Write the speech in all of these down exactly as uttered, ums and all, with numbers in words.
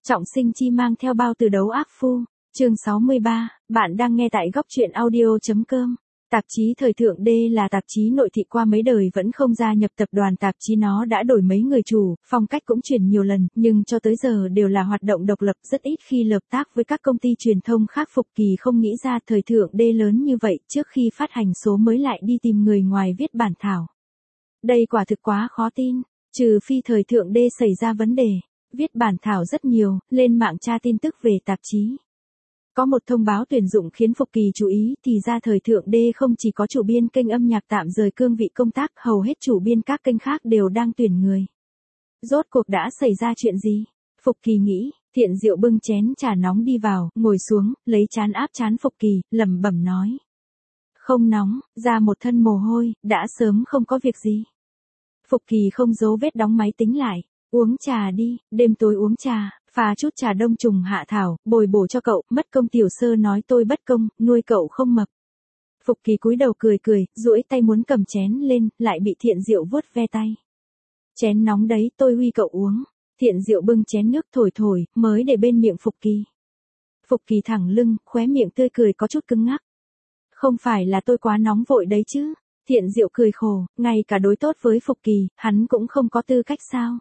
Trọng Sinh Chi mang theo bao từ đấu ác phu, chương sáu mươi ba, bạn đang nghe tại góc truyện audio.com. Tạp chí Thời thượng D là tạp chí nội thị qua mấy đời vẫn không gia nhập tập đoàn tạp chí, nó đã đổi mấy người chủ, phong cách cũng chuyển nhiều lần, nhưng cho tới giờ đều là hoạt động độc lập, rất ít khi hợp tác với các công ty truyền thông khác. Phục Kỳ không nghĩ ra Thời thượng D lớn như vậy, trước khi phát hành số mới lại đi tìm người ngoài viết bản thảo. Đây quả thực quá khó tin, trừ phi Thời thượng D xảy ra vấn đề. Viết bản thảo rất nhiều, lên mạng tra tin tức về tạp chí. Có một thông báo tuyển dụng khiến Phục Kỳ chú ý, thì ra Thời thượng D không chỉ có chủ biên kênh âm nhạc tạm rời cương vị công tác, hầu hết chủ biên các kênh khác đều đang tuyển người. Rốt cuộc đã xảy ra chuyện gì? Phục Kỳ nghĩ. Thiện Diệu bưng chén trà nóng đi vào, ngồi xuống, lấy trán áp trán Phục Kỳ, lẩm bẩm nói. Không nóng, ra một thân mồ hôi, đã sớm không có việc gì. Phục Kỳ không giấu vết đóng máy tính lại. Uống trà đi, đêm tối uống trà, pha chút trà đông trùng hạ thảo, bồi bổ cho cậu, mất công tiểu sơ nói tôi bất công, nuôi cậu không mập. Phục Kỳ cúi đầu cười cười, duỗi tay muốn cầm chén lên, lại bị Thiện Diệu vuốt ve tay. Chén nóng đấy, tôi huy cậu uống. Thiện Diệu bưng chén nước thổi thổi, mới để bên miệng Phục Kỳ. Phục Kỳ thẳng lưng, khóe miệng tươi cười có chút cứng ngắc. Không phải là tôi quá nóng vội đấy chứ. Thiện Diệu cười khổ, ngay cả đối tốt với Phục Kỳ, hắn cũng không có tư cách sao.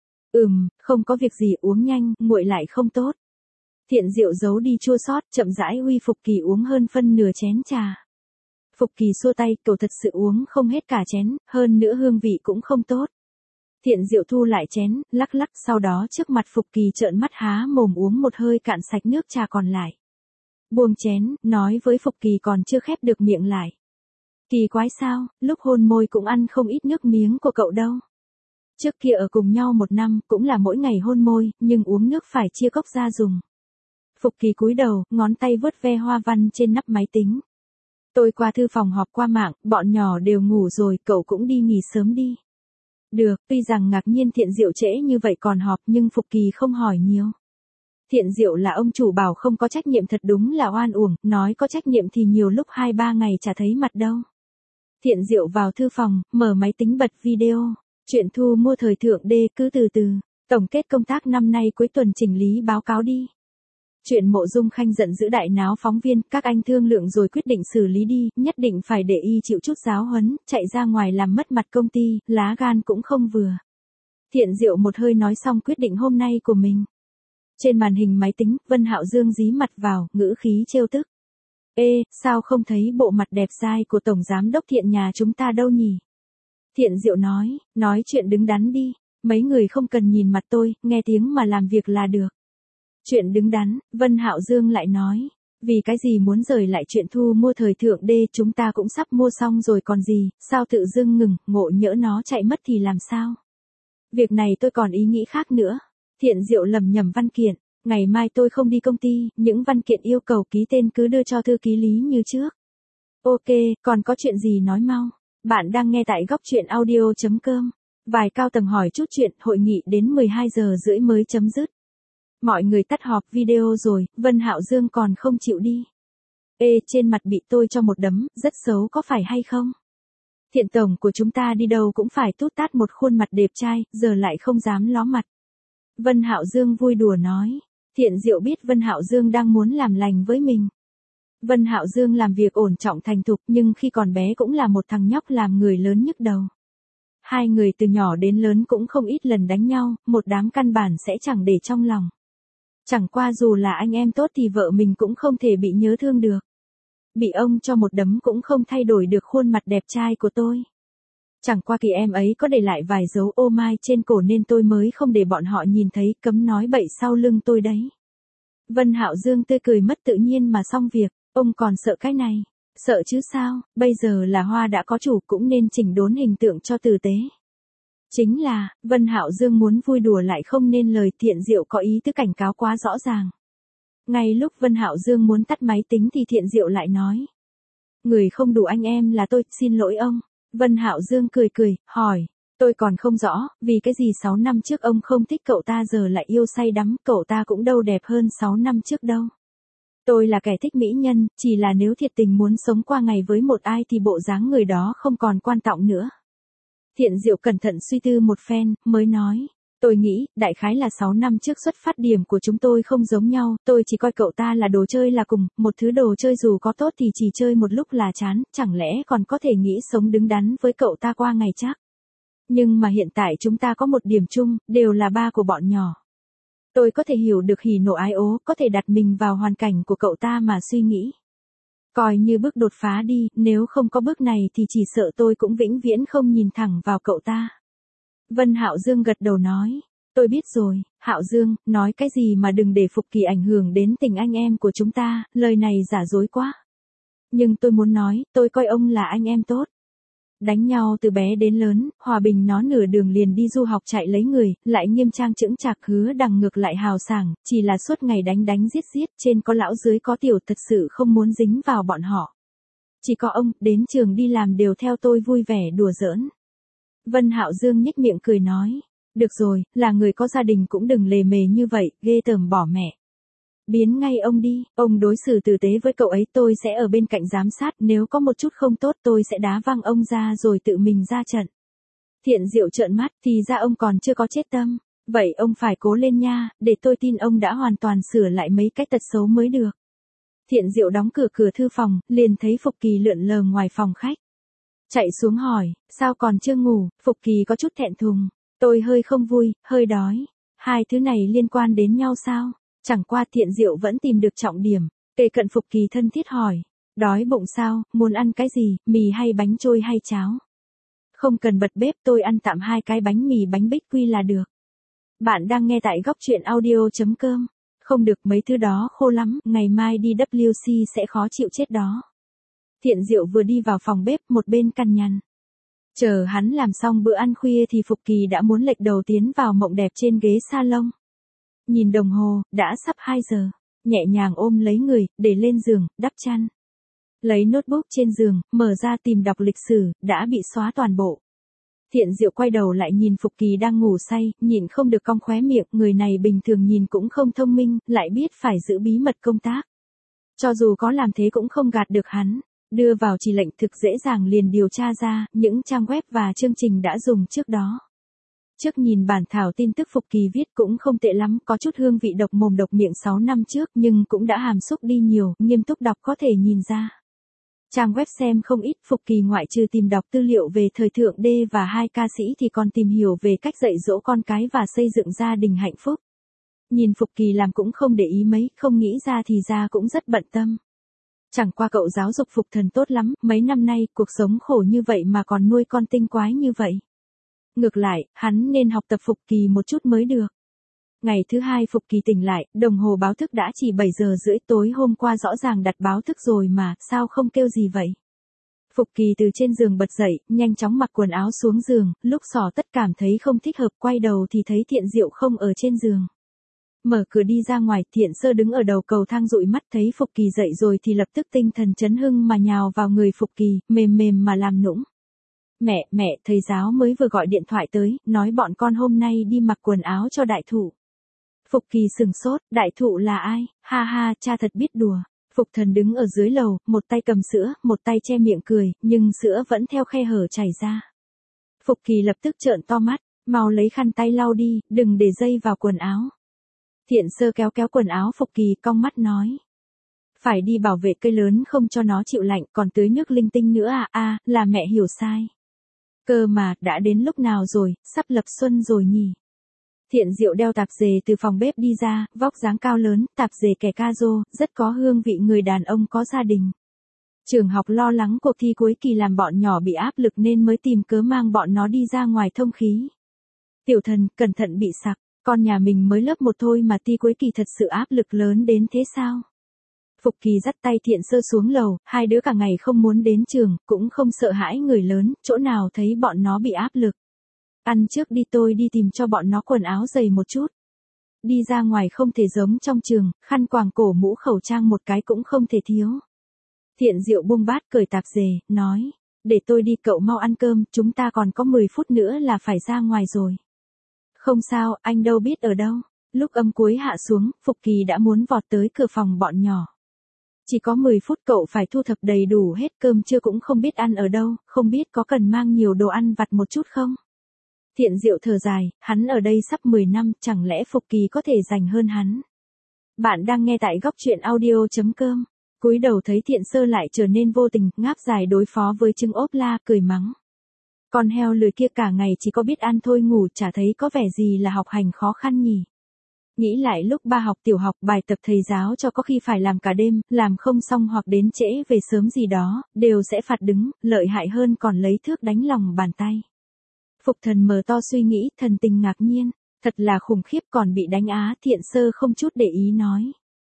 Ừm, không có việc gì, uống nhanh, nguội lại không tốt. Thiện Diệu giấu đi chua xót, chậm rãi uy Phục Kỳ uống hơn phân nửa chén trà. Phục Kỳ xua tay, cậu thật sự uống không hết cả chén, hơn nữa hương vị cũng không tốt. Thiện Diệu thu lại chén, lắc lắc, sau đó trước mặt Phục Kỳ trợn mắt há mồm uống một hơi cạn sạch nước trà còn lại. Buông chén, nói với Phục Kỳ còn chưa khép được miệng lại. Kỳ quái sao, lúc hôn môi cũng ăn không ít nước miếng của cậu đâu. Trước kia ở cùng nhau một năm, cũng là mỗi ngày hôn môi, nhưng uống nước phải chia cốc ra dùng. Phục Kỳ cúi đầu, ngón tay vuốt ve hoa văn trên nắp máy tính. Tôi qua thư phòng họp qua mạng, bọn nhỏ đều ngủ rồi, cậu cũng đi nghỉ sớm đi. Được, tuy rằng ngạc nhiên Thiện Diệu trễ như vậy còn họp, nhưng Phục Kỳ không hỏi nhiều. Thiện Diệu là ông chủ bảo không có trách nhiệm thật đúng là oan uổng, nói có trách nhiệm thì nhiều lúc hai ba ngày chả thấy mặt đâu. Thiện Diệu vào thư phòng, mở máy tính bật video. Chuyện thu mua Thời thượng D cứ từ từ, tổng kết công tác năm nay cuối tuần chỉnh lý báo cáo đi. Chuyện Mộ Dung Khanh giận dữ đại náo phóng viên, các anh thương lượng rồi quyết định xử lý đi, nhất định phải để y chịu chút giáo huấn, chạy ra ngoài làm mất mặt công ty, lá gan cũng không vừa. Thiện Diệu một hơi nói xong quyết định hôm nay của mình. Trên màn hình máy tính, Vân Hạo Dương dí mặt vào, ngữ khí trêu tức. Ê, sao không thấy bộ mặt đẹp dai của Tổng Giám đốc Thiện nhà chúng ta đâu nhỉ? Thiện Diệu nói, nói chuyện đứng đắn đi, mấy người không cần nhìn mặt tôi, nghe tiếng mà làm việc là được. Chuyện đứng đắn, Vân Hạo Dương lại nói, vì cái gì muốn rời lại chuyện thu mua Thời thượng D, chúng ta cũng sắp mua xong rồi còn gì, sao tự dưng ngừng, ngộ nhỡ nó chạy mất thì làm sao? Việc này tôi còn ý nghĩ khác nữa. Thiện Diệu lầm nhầm văn kiện, ngày mai tôi không đi công ty, những văn kiện yêu cầu ký tên cứ đưa cho thư ký Lý như trước. Ok, còn có chuyện gì nói mau. Bạn đang nghe tại góc truyện audio.com. Vài cao tầng hỏi chút chuyện, hội nghị đến mười hai giờ rưỡi mới chấm dứt. Mọi người tắt họp video rồi, Vân Hạo Dương còn không chịu đi. Ê, trên mặt bị tôi cho một đấm, rất xấu có phải hay không? Thiện tổng của chúng ta đi đâu cũng phải tút tát một khuôn mặt đẹp trai, giờ lại không dám ló mặt. Vân Hạo Dương vui đùa nói. Thiện Diệu biết Vân Hạo Dương đang muốn làm lành với mình. Vân Hạo Dương làm việc ổn trọng thành thục, nhưng khi còn bé cũng là một thằng nhóc làm người lớn nhức đầu. Hai người từ nhỏ đến lớn cũng không ít lần đánh nhau, một đám căn bản sẽ chẳng để trong lòng. Chẳng qua dù là anh em tốt thì vợ mình cũng không thể bị nhớ thương được. Bị ông cho một đấm cũng không thay đổi được khuôn mặt đẹp trai của tôi. Chẳng qua kỳ em ấy có để lại vài dấu ô mai trên cổ nên tôi mới không để bọn họ nhìn thấy, cấm nói bậy sau lưng tôi đấy. Vân Hạo Dương tươi cười mất tự nhiên mà xong việc. Ông còn sợ cái này? Sợ chứ sao, bây giờ là hoa đã có chủ cũng nên chỉnh đốn hình tượng cho tử tế. Chính là, Vân Hạo Dương muốn vui đùa lại không nên lời. Thiện Diệu có ý tứ cảnh cáo quá rõ ràng. Ngay lúc Vân Hạo Dương muốn tắt máy tính thì Thiện Diệu lại nói. Người không đủ anh em là tôi, xin lỗi ông. Vân Hạo Dương cười cười, hỏi. Tôi còn không rõ, vì cái gì sáu năm trước ông không thích cậu ta giờ lại yêu say đắm, cậu ta cũng đâu đẹp hơn sáu năm trước đâu. Tôi là kẻ thích mỹ nhân, chỉ là nếu thiệt tình muốn sống qua ngày với một ai thì bộ dáng người đó không còn quan trọng nữa. Thiện Diệu cẩn thận suy tư một phen, mới nói. Tôi nghĩ, đại khái là sáu năm trước xuất phát điểm của chúng tôi không giống nhau, tôi chỉ coi cậu ta là đồ chơi là cùng, một thứ đồ chơi dù có tốt thì chỉ chơi một lúc là chán, chẳng lẽ còn có thể nghĩ sống đứng đắn với cậu ta qua ngày chắc. Nhưng mà hiện tại chúng ta có một điểm chung, đều là ba của bọn nhỏ. Tôi có thể hiểu được hỉ nộ ái ố, có thể đặt mình vào hoàn cảnh của cậu ta mà suy nghĩ. Coi như bước đột phá đi, nếu không có bước này thì chỉ sợ tôi cũng vĩnh viễn không nhìn thẳng vào cậu ta. Vân Hạo Dương gật đầu nói, tôi biết rồi, Hạo Dương, nói cái gì mà đừng để Phục Kỳ ảnh hưởng đến tình anh em của chúng ta, lời này giả dối quá. Nhưng tôi muốn nói, tôi coi ông là anh em tốt. Đánh nhau từ bé đến lớn, Hòa Bình nó nửa đường liền đi du học chạy lấy người, lại nghiêm trang chững chạc hứa đằng ngược lại hào sảng, chỉ là suốt ngày đánh đánh giết giết, trên có lão dưới có tiểu thật sự không muốn dính vào bọn họ. Chỉ có ông, đến trường đi làm đều theo tôi vui vẻ đùa giỡn. Vân Hạo Dương nhếch miệng cười nói, được rồi, là người có gia đình cũng đừng lề mề như vậy, ghê tởm bỏ mẹ. Biến ngay ông đi, ông đối xử tử tế với cậu ấy, tôi sẽ ở bên cạnh giám sát, nếu có một chút không tốt tôi sẽ đá văng ông ra rồi tự mình ra trận. Thiện Diệu trợn mắt, thì ra ông còn chưa có chết tâm, vậy ông phải cố lên nha, để tôi tin ông đã hoàn toàn sửa lại mấy cái tật xấu mới được. Thiện Diệu đóng cửa cửa thư phòng, liền thấy Phục Kỳ lượn lờ ngoài phòng khách. Chạy xuống hỏi, sao còn chưa ngủ, Phục Kỳ có chút thẹn thùng, tôi hơi không vui, hơi đói, hai thứ này liên quan đến nhau sao? Chẳng qua Thiện Diệu vẫn tìm được trọng điểm, kề cận Phục Kỳ thân thiết hỏi, đói bụng sao, muốn ăn cái gì, mì hay bánh trôi hay cháo? Không cần bật bếp, tôi ăn tạm hai cái bánh mì bánh bích quy là được. Bạn đang nghe tại góc truyện audio chấm com. Không được, mấy thứ đó khô lắm, ngày mai đi W C sẽ khó chịu chết đó. Thiện Diệu vừa đi vào phòng bếp, một bên cằn nhằn. Chờ hắn làm xong bữa ăn khuya thì Phục Kỳ đã muốn lệch đầu tiến vào mộng đẹp trên ghế salon. Nhìn đồng hồ, đã sắp hai giờ, nhẹ nhàng ôm lấy người, để lên giường, đắp chăn. Lấy notebook trên giường, mở ra tìm đọc lịch sử, đã bị xóa toàn bộ. Thiện Diệu quay đầu lại nhìn Phục Kỳ đang ngủ say, nhìn không được cong khóe miệng, người này bình thường nhìn cũng không thông minh, lại biết phải giữ bí mật công tác. Cho dù có làm thế cũng không gạt được hắn, đưa vào chỉ lệnh thực dễ dàng liền điều tra ra, những trang web và chương trình đã dùng trước đó. Trước nhìn bản thảo tin tức Phục Kỳ viết cũng không tệ lắm, có chút hương vị độc mồm độc miệng sáu năm trước nhưng cũng đã hàm xúc đi nhiều, nghiêm túc đọc có thể nhìn ra. Trang web xem không ít, Phục Kỳ ngoại trừ tìm đọc tư liệu về thời thượng đê và hai ca sĩ thì còn tìm hiểu về cách dạy dỗ con cái và xây dựng gia đình hạnh phúc. Nhìn Phục Kỳ làm cũng không để ý mấy, không nghĩ ra thì ra cũng rất bận tâm. Chẳng qua cậu giáo dục Phục Thần tốt lắm, mấy năm nay cuộc sống khổ như vậy mà còn nuôi con tinh quái như vậy. Ngược lại, hắn nên học tập Phục Kỳ một chút mới được. Ngày thứ hai Phục Kỳ tỉnh lại, đồng hồ báo thức đã chỉ bảy giờ rưỡi, tối hôm qua rõ ràng đặt báo thức rồi mà, sao không kêu gì vậy? Phục Kỳ từ trên giường bật dậy, nhanh chóng mặc quần áo xuống giường, lúc xỏ tất cảm thấy không thích hợp, quay đầu thì thấy Thiện Diệu không ở trên giường. Mở cửa đi ra ngoài, Thiện Sơ đứng ở đầu cầu thang dụi mắt, thấy Phục Kỳ dậy rồi thì lập tức tinh thần chấn hưng mà nhào vào người Phục Kỳ, mềm mềm mà làm nũng. Mẹ, mẹ, thầy giáo mới vừa gọi điện thoại tới, nói bọn con hôm nay đi mặc quần áo cho đại thụ. Phục Kỳ sừng sốt, đại thụ là ai? Ha ha, cha thật biết đùa. Phục Thần đứng ở dưới lầu, một tay cầm sữa, một tay che miệng cười, nhưng sữa vẫn theo khe hở chảy ra. Phục Kỳ lập tức trợn to mắt, mau lấy khăn tay lau đi, đừng để dây vào quần áo. Thiện Sơ kéo kéo quần áo Phục Kỳ, cong mắt nói. Phải đi bảo vệ cây lớn không cho nó chịu lạnh, còn tưới nước linh tinh nữa à, à, là mẹ hiểu sai. Cơ mà, đã đến lúc nào rồi, sắp lập xuân rồi nhỉ. Thiện Diệu đeo tạp dề từ phòng bếp đi ra, vóc dáng cao lớn, tạp dề kẻ ca rô, rất có hương vị người đàn ông có gia đình. Trường học lo lắng cuộc thi cuối kỳ làm bọn nhỏ bị áp lực nên mới tìm cớ mang bọn nó đi ra ngoài thông khí. Tiểu Thần, cẩn thận bị sặc, con nhà mình mới lớp một thôi mà thi cuối kỳ thật sự áp lực lớn đến thế sao? Phục Kỳ dắt tay Thiện Sơ xuống lầu, hai đứa cả ngày không muốn đến trường, cũng không sợ hãi người lớn, chỗ nào thấy bọn nó bị áp lực. Ăn trước đi, tôi đi tìm cho bọn nó quần áo dày một chút. Đi ra ngoài không thể giống trong trường, khăn quàng cổ mũ khẩu trang một cái cũng không thể thiếu. Thiện Diệu buông bát cởi tạp dề, nói, để tôi đi, cậu mau ăn cơm, chúng ta còn có mười phút nữa là phải ra ngoài rồi. Không sao, anh đâu biết ở đâu. Lúc âm cuối hạ xuống, Phục Kỳ đã muốn vọt tới cửa phòng bọn nhỏ. Chỉ có mười phút cậu phải thu thập đầy đủ hết, cơm trưa cũng không biết ăn ở đâu, không biết có cần mang nhiều đồ ăn vặt một chút không? Thiện Diệu thở dài, hắn ở đây sắp mười năm, chẳng lẽ Phục Kỳ có thể giành hơn hắn. Bạn đang nghe tại góc truyện audio.com. Cúi đầu thấy Thiện Sơ lại trở nên vô tình, ngáp dài đối phó với trứng ốp la, cười mắng. Con heo lười kia cả ngày chỉ có biết ăn thôi ngủ, chả thấy có vẻ gì là học hành khó khăn nhỉ. Nghĩ lại lúc ba học tiểu học, bài tập thầy giáo cho có khi phải làm cả đêm, làm không xong hoặc đến trễ về sớm gì đó, đều sẽ phạt đứng, lợi hại hơn còn lấy thước đánh lòng bàn tay. Phục Thần mở to suy nghĩ, thần tình ngạc nhiên, thật là khủng khiếp, còn bị đánh á. Thiện Sơ không chút để ý nói.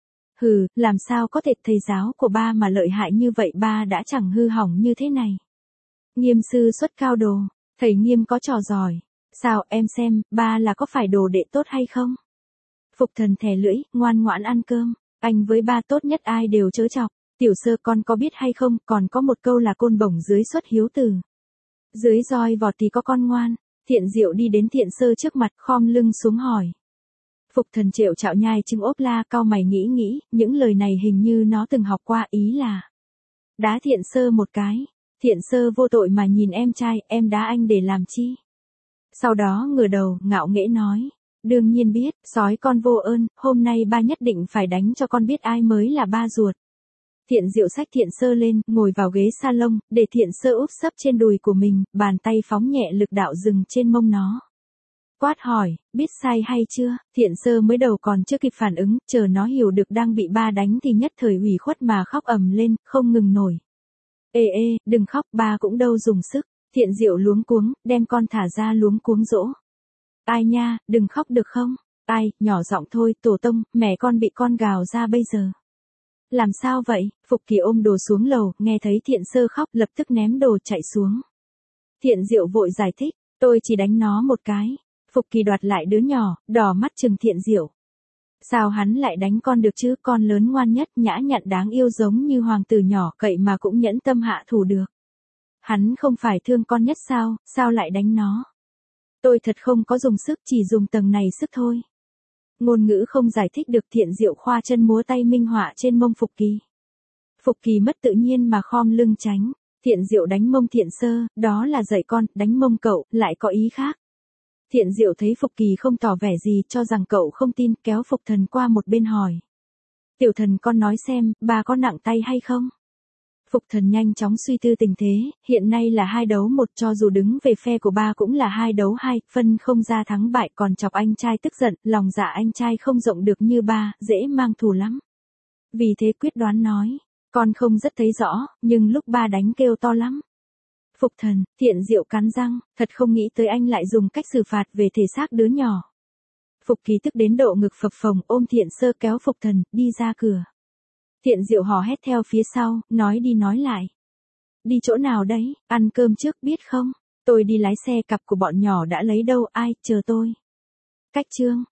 Hừ, làm sao có thể, thầy giáo của ba mà lợi hại như vậy, ba đã chẳng hư hỏng như thế này. Nghiêm sư xuất cao đồ, thầy Nghiêm có trò giỏi. Sao em xem, ba là có phải đồ đệ tốt hay không? Phục Thần thè lưỡi, ngoan ngoãn ăn cơm, anh với ba tốt nhất ai đều chớ chọc. Tiểu Sơ con có biết hay không, còn có một câu là côn bổng dưới xuất hiếu tử. Dưới roi vọt thì có con ngoan. Thiện Diệu đi đến Thiện Sơ trước mặt, khom lưng xuống hỏi. Phục Thần trệu chạo nhai trứng ốp la, cau mày nghĩ nghĩ, những lời này hình như nó từng học qua, ý là đá Thiện Sơ một cái. Thiện Sơ vô tội mà nhìn em trai, em đá anh để làm chi? Sau đó ngửa đầu, ngạo nghễ nói. Đương nhiên biết, sói con vô ơn, hôm nay ba nhất định phải đánh cho con biết ai mới là ba ruột. Thiện Diệu xách Thiện Sơ lên, ngồi vào ghế salon, để Thiện Sơ úp sấp trên đùi của mình, bàn tay phóng nhẹ lực đạo dừng trên mông nó. Quát hỏi, biết sai hay chưa? Thiện Sơ mới đầu còn chưa kịp phản ứng, chờ nó hiểu được đang bị ba đánh thì nhất thời ủy khuất mà khóc ầm lên, không ngừng nổi. Ê ê, đừng khóc, ba cũng đâu dùng sức. Thiện Diệu luống cuống, đem con thả ra luống cuống dỗ. Ai nha, đừng khóc được không? Ai, nhỏ giọng thôi, tổ tông, mẹ con bị con gào ra bây giờ. Làm sao vậy? Phục Kỳ ôm đồ xuống lầu, nghe thấy Thiện Sơ khóc, lập tức ném đồ chạy xuống. Thiện Diệu vội giải thích, tôi chỉ đánh nó một cái. Phục Kỳ đoạt lại đứa nhỏ, đỏ mắt trừng Thiện Diệu. Sao hắn lại đánh con được chứ, con lớn ngoan nhất, nhã nhặn đáng yêu giống như hoàng tử nhỏ, cậy mà cũng nhẫn tâm hạ thủ được. Hắn không phải thương con nhất sao, sao lại đánh nó? Tôi thật không có dùng sức, chỉ dùng tầng này sức thôi. Ngôn ngữ không giải thích được. Thiện Diệu khoa chân múa tay minh họa trên mông Phục Kỳ. Phục Kỳ mất tự nhiên mà khom lưng tránh. Thiện Diệu đánh mông Thiện Sơ, đó là dạy con, đánh mông cậu, lại có ý khác. Thiện Diệu thấy Phục Kỳ không tỏ vẻ gì, cho rằng cậu không tin, kéo Phục Thần qua một bên hỏi. Tiểu Thần con nói xem, ba có nặng tay hay không? Phục Thần nhanh chóng suy tư tình thế, hiện nay là hai đấu một, cho dù đứng về phe của ba cũng là hai đấu hai, phân không ra thắng bại, còn chọc anh trai tức giận, lòng dạ anh trai không rộng được như ba, dễ mang thù lắm. Vì thế quyết đoán nói, con không rất thấy rõ, nhưng lúc ba đánh kêu to lắm. Phục Thần, Thiện Diệu cắn răng, thật không nghĩ tới anh lại dùng cách xử phạt về thể xác đứa nhỏ. Phục Kỳ tức đến độ ngực phập phồng, ôm Thiện Sơ kéo Phục Thần, đi ra cửa. Thiện Diệu hò hét theo phía sau, nói đi nói lại. Đi chỗ nào đấy, ăn cơm trước biết không? Tôi đi lái xe, cặp của bọn nhỏ đã lấy đâu, ai, chờ tôi. Cách chương.